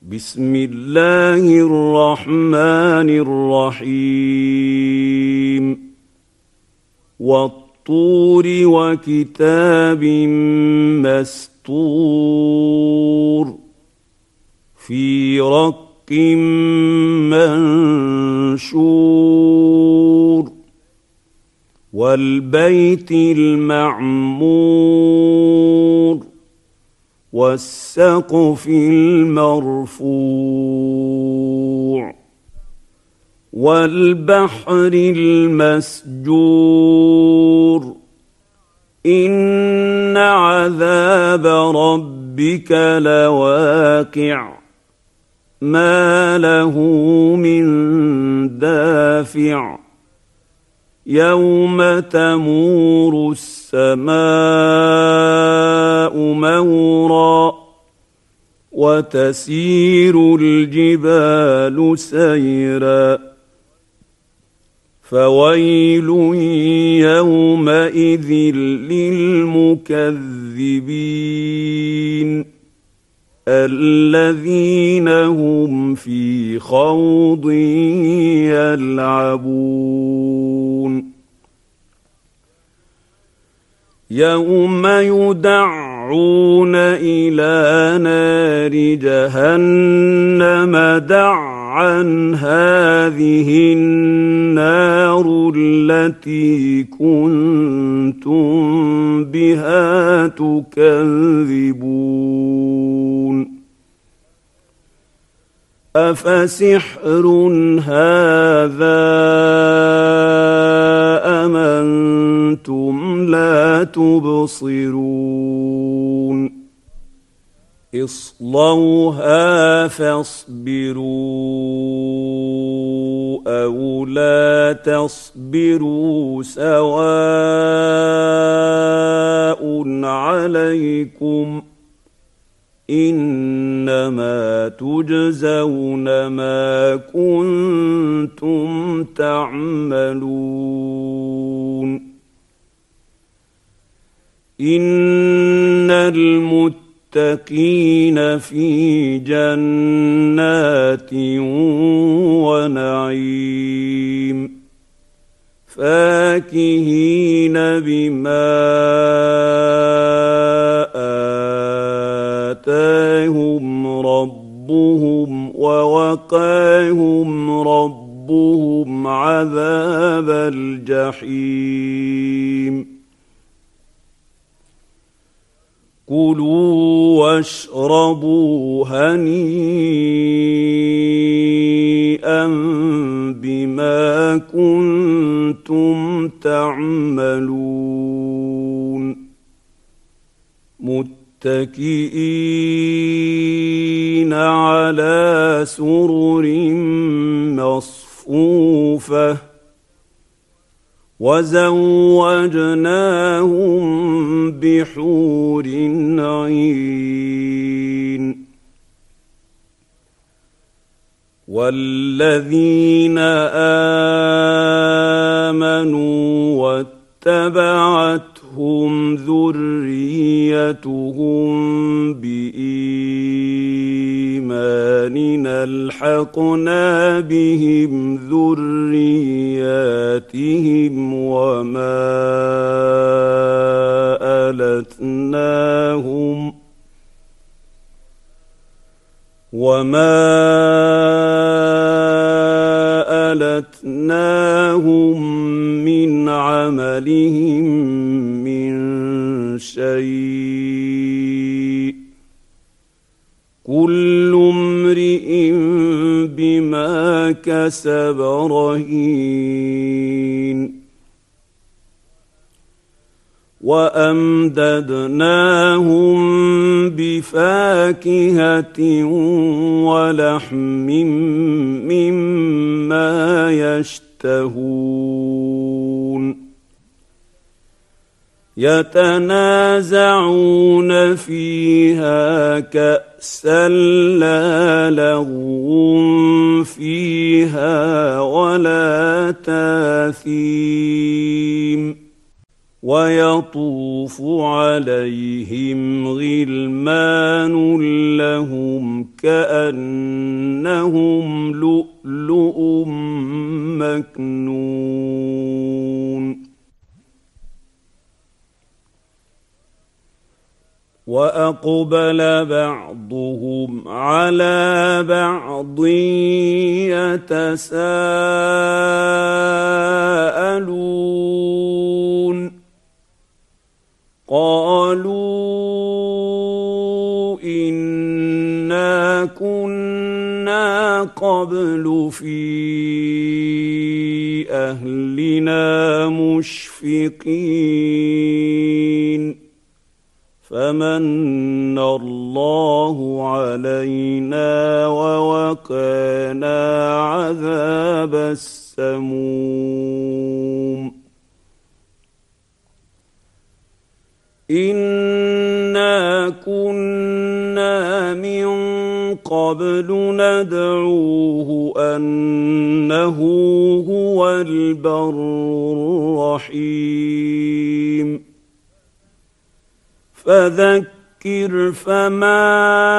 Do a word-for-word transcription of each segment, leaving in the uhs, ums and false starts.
بسم الله الرحمن الرحيم والطور وكتاب مسطور في رق منشور والبيت المعمور والسقف المرفوع والبحر المسجور إن عذاب ربك لواقع ما له من دافع يوم تمور السماء مورا وتسير الجبال سيرا فويل يومئذ للمكذبين الذين هم في خوض يلعبون يوم يدعون إلى نار جهنم دعا هذه النار التي كنتم بها تكذبون أفسحر هذا أم أنتم لا تبصرون اصلوها فاصبروا أو لا تصبروا سواء عليكم إنما تجزون ما كنتم تعملون إن المتقين في جنات ونعيم فاكهين بما آتاهم ربهم ووقاهم ربهم عذاب الجحيم كلوا واشربوا هنيئا بما كنتم تعملون متكئين على سرر مصفوفة وزوجناهم بحور عين والذين آمنوا واتبعتهم ذريتهم بإيمان ألحقنا بهم ذرياتهم وما ألتناهم وما ألتناهم من عملهم من شيء كل امرئ بما كسب رهين وأمددناهم بفاكهة ولحم مما يشتهون يتنازعون فيها كأسا لا لغو فيها ولا تاثيم ويطوف عليهم غلمان لهم كأنهم كأنهم لؤلؤ مكنون وأقبل بعضهم على بعض يتساءلون قالوا إنا كنا قبل في أهلنا مشفقين فمن الله علينا ووقانا عذاب السموم إنا كنا من قبل ندعوه أنه هو البر الرحيم فذكر فما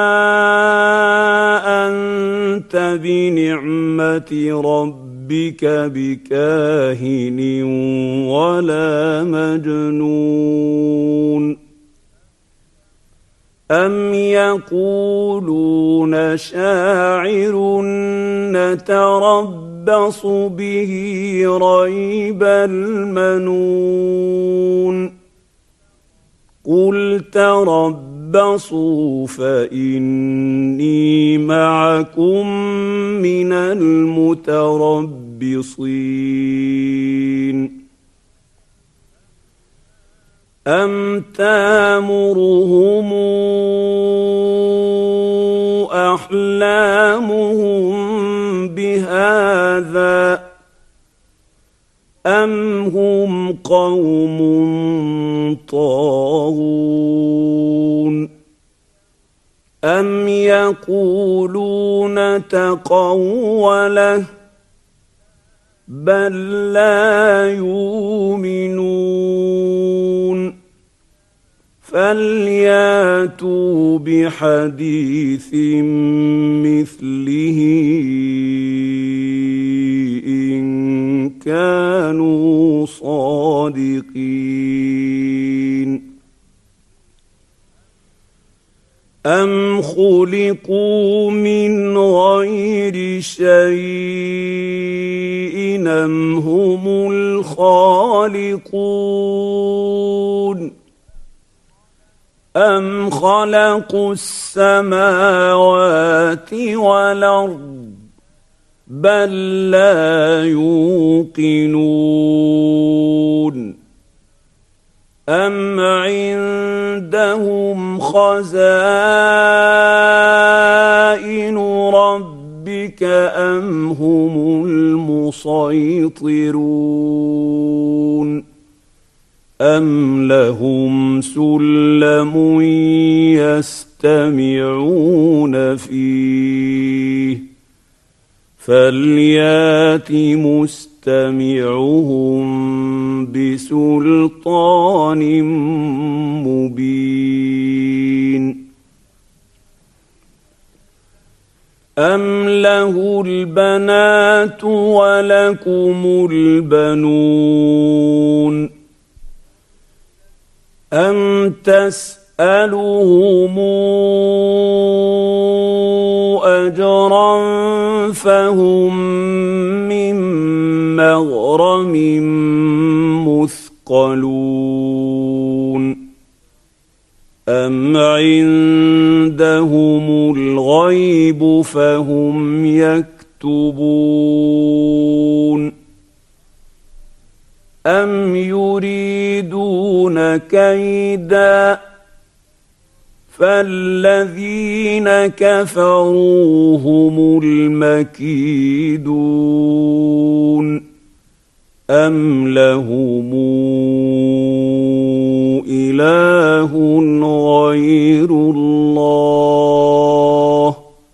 أنت بنعمة ربك بكاهن ولا مجنون أم يقولون شاعر نتربص به ريب المنون قل تربصوا فإني معكم من المتربصين أم تامرهم أحلامهم بهذا أم هم قوم طاغون أم يقولون تقوله بل لا يؤمنون فلياتوا بحديث مثله إن كانوا صادقين أم خلقوا من غير شيء أم هم الخالقون أم خلقوا السماوات والأرض بل لا يوقنون أم عندهم خزائن ربك أم هم المسيطرون أم لهم سلم يستمعون فيه فليات مستمعهم بسلطان مبين أم له البنات ولكم البنون أم تسألهم أجرا فهم من مغرم مثقلون أم عندهم الغيب فهم يكتبون أم يريدون كيدا فالذين كفروا هم المكيدون أم لهم إله غير الله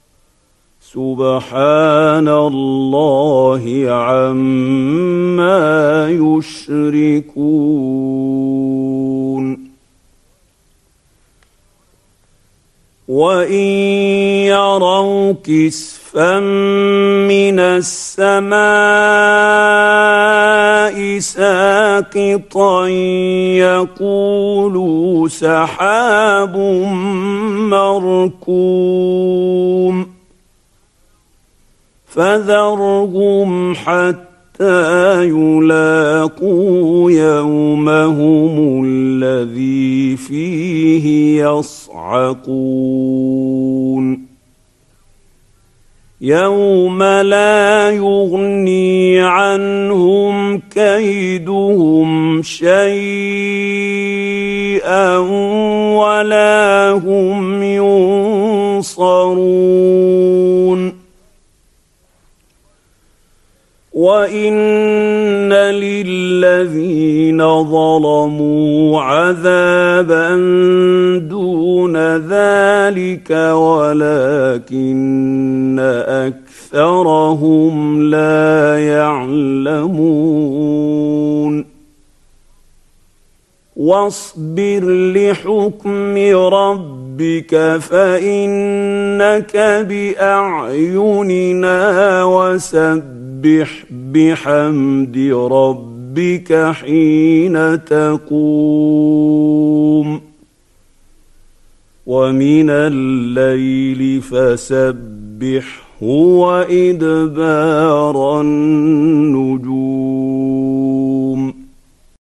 سبحان الله عما يشركون وإن يروا كسفا من السماء ساقطا يقولوا سحاب مركوم فذرهم حتى يلاقوا يومهم الذي فيه يصعقون يوم لا يغني عنهم كيدهم شيئا ولا هم ينصرون وإن للذين ظلموا عذابا دون ذلك ولكن أكثرهم لا يعلمون واصبر لحكم ربك فإنك بأعيننا وسبح بحمد ربك حين تقوم ومن الليل فسبحه وإدبار النجوم